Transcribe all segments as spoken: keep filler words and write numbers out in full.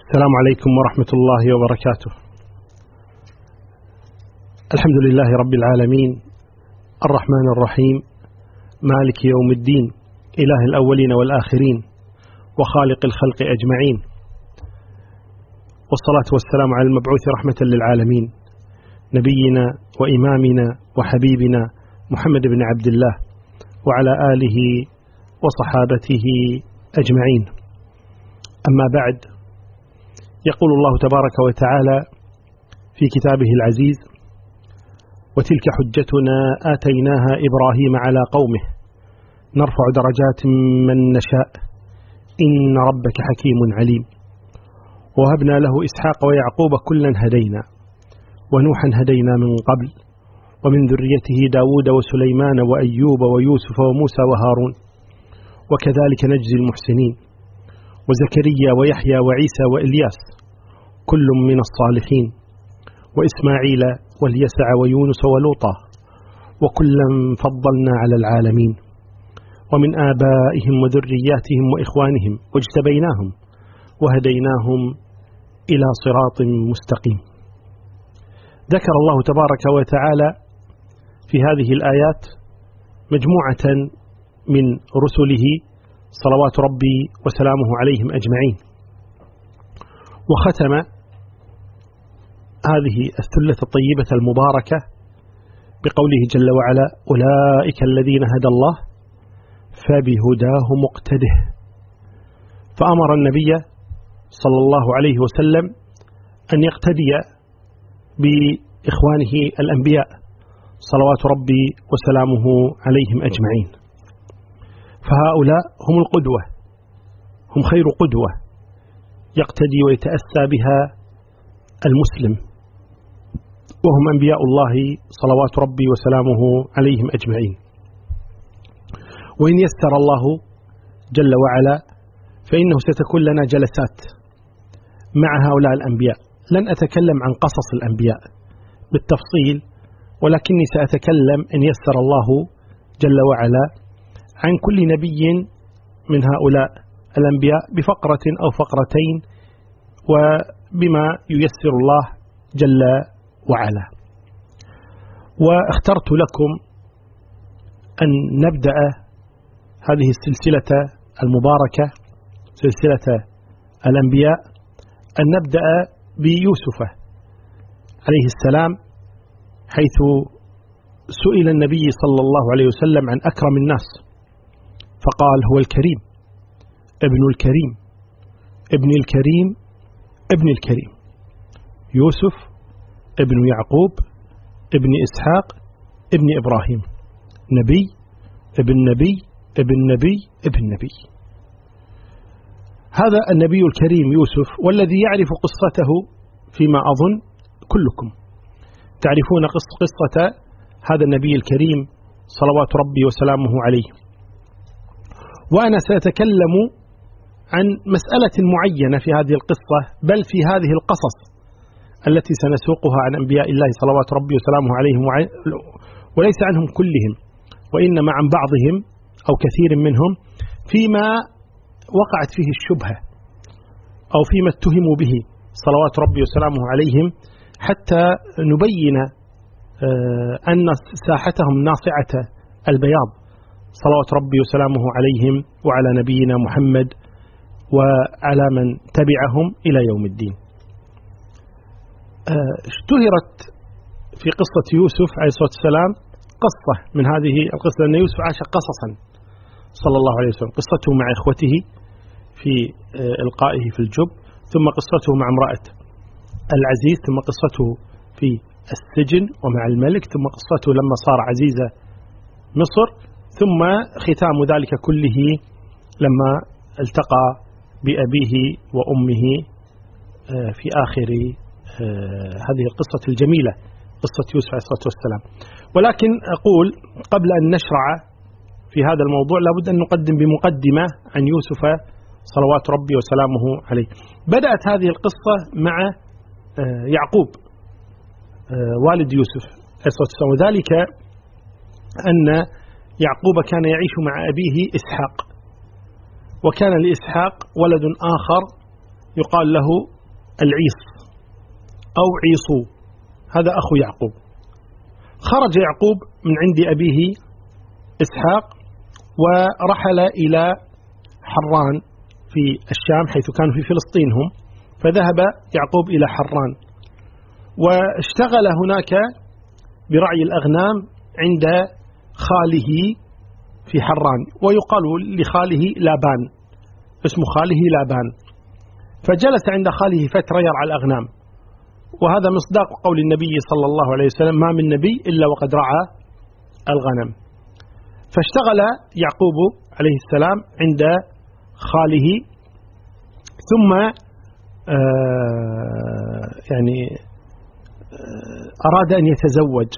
السلام عليكم ورحمة الله وبركاته. الحمد لله رب العالمين الرحمن الرحيم مالك يوم الدين إله الأولين والآخرين وخالق الخلق أجمعين، والصلاة والسلام على المبعوث رحمة للعالمين نبينا وإمامنا وحبيبنا محمد بن عبد الله وعلى آله وصحابته أجمعين. أما بعد، يقول الله تبارك وتعالى في كتابه العزيز: وتلك حجتنا آتيناها إبراهيم على قومه نرفع درجات من نشاء إن ربك حكيم عليم. وهبنا له إسحاق ويعقوب كلا هدينا ونوحا هدينا من قبل ومن ذريته داود وسليمان وأيوب ويوسف وموسى وهارون وكذلك نجزي المحسنين، وزكريا ويحيى وعيسى وإلياس كل من الصالحين، وإسماعيل واليسع ويونس ولوطا وكلا فضلنا على العالمين، ومن آبائهم وذرياتهم وإخوانهم واجتبيناهم وهديناهم إلى صراط مستقيم. ذكر الله تبارك وتعالى في هذه الآيات مجموعة من رسله صلوات ربي وسلامه عليهم أجمعين، وختم هذه الثلة الطيبة المباركة بقوله جل وعلا: أولئك الذين هدى الله فبهداه مقتده. فأمر النبي صلى الله عليه وسلم أن يقتدي بإخوانه الأنبياء صلوات ربي وسلامه عليهم أجمعين، فهؤلاء هم القدوة، هم خير قدوة يقتدي ويتأسى بها المسلم، وهم أنبياء الله صلوات ربي وسلامه عليهم أجمعين. وإن يسر الله جل وعلا فإنه ستكون لنا جلسات مع هؤلاء الأنبياء. لن أتكلم عن قصص الأنبياء بالتفصيل، ولكني سأتكلم إن يسر الله جل وعلا عن كل نبي من هؤلاء الأنبياء بفقرة أو فقرتين، وبما ييسر الله جل وعلا. واخترت لكم أن نبدأ هذه السلسلة المباركة، سلسلة الأنبياء، أن نبدأ بيوسف عليه السلام، حيث سئل النبي صلى الله عليه وسلم عن أكرم الناس فقال: هو الكريم ابن الكريم ابن الكريم ابن الكريم، يوسف ابن يعقوب ابن إسحاق ابن إبراهيم، نبي ابن نبي ابن نبي ابن نبي. هذا النبي الكريم يوسف، والذي يعرف قصته فيما أظن كلكم تعرفون قصة هذا النبي الكريم صلوات ربي وسلامه عليه. وأنا سأتكلم عن مسألة معينة في هذه القصة، بل في هذه القصص التي سنسوقها عن أنبياء الله صلوات ربي وسلامه عليهم، وليس عنهم كلهم، وإنما عن بعضهم أو كثير منهم فيما وقعت فيه الشبهة أو فيما اتهموا به صلوات ربي وسلامه عليهم، حتى نبين أن ساحتهم ناصعة البياض صلوات ربي وسلامه عليهم وعلى نبينا محمد وعلى من تبعهم إلى يوم الدين. اشتهرت في قصة يوسف عليه الصلاة والسلام قصة من هذه القصة، لأن يوسف عاش قصصا صلى الله عليه وسلم، قصته مع إخوته في إلقائه في الجب، ثم قصته مع امرأة العزيز، ثم قصته في السجن ومع الملك، ثم قصته لما صار عزيز مصر، ثم ختام ذلك كله لما التقى بأبيه وأمه في آخر هذه القصة الجميلة، قصة يوسف عليه الصلاة والسلام. ولكن أقول قبل أن نشرع في هذا الموضوع لابد أن نقدم بمقدمة عن يوسف صلوات ربي وسلامه عليه. بدأت هذه القصة مع يعقوب والد يوسف عليه الصلاة والسلام، وذلك أن يعقوب كان يعيش مع أبيه إسحاق، وكان لإسحاق ولد آخر يقال له العيص أو عيصو، هذا أخو يعقوب. خرج يعقوب من عند أبيه إسحاق ورحل إلى حران في الشام، حيث كانوا في فلسطين هم، فذهب يعقوب إلى حران واشتغل هناك برعي الأغنام عند خاله في حران، ويقال لخاله لابان، اسم خاله لابان. فجلس عند خاله فترة يرعى الأغنام، وهذا مصداق قول النبي صلى الله عليه وسلم: ما من نبي إلا وقد رعى الغنم. فاشتغل يعقوب عليه السلام عند خاله، ثم آه يعني آه أراد أن يتزوج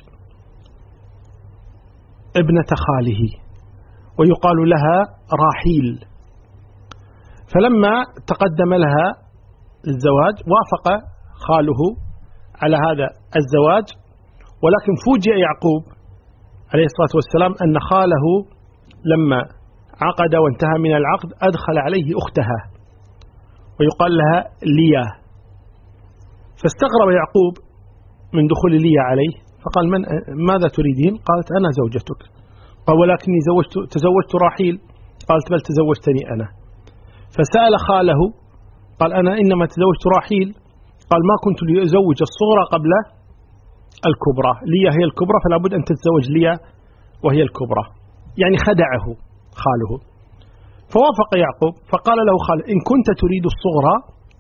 ابنة خاله ويقال لها راحيل، فلما تقدم لها الزواج وافق خاله على هذا الزواج، ولكن فوجئ يعقوب عليه الصلاة والسلام أن خاله لما عقد وانتهى من العقد أدخل عليه أختها ويقال لها ليا، فاستغرب يعقوب من دخول ليا عليه، فقال: من ماذا تريدين؟ قالت: أنا زوجتك. قال: ولكني زوجت تزوجت راحيل. قالت: بل تزوجتني أنا. فسأل خاله قال: أنا إنما تزوجت راحيل. قال: ما كنت لأزوج الصغرى قبل الكبرى، ليا هي الكبرى فلا بد أن تتزوج ليا وهي الكبرى، يعني خدعه خاله. فوافق يعقوب، فقال له خاله: إن كنت تريد الصغرى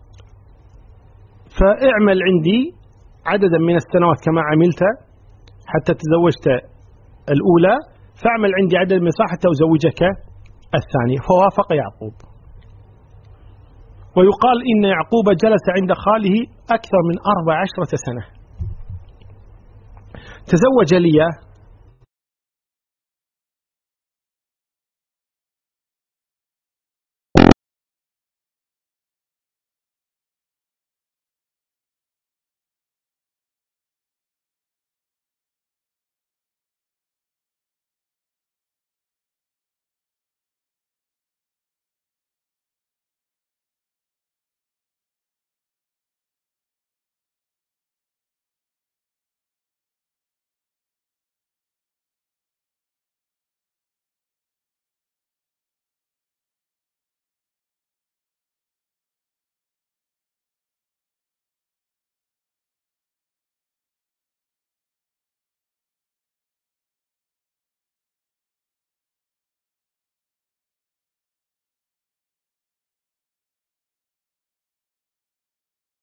فاعمل عندي عددا من السنوات كما عملت حتى تزوجت الأولى، فاعمل عندي عدد من السنوات حتى أزوجك الثانية. فوافق يعقوب. ويقال إن يعقوب جلس عند خاله أكثر من أربع عشرة سنة. تزوج ليا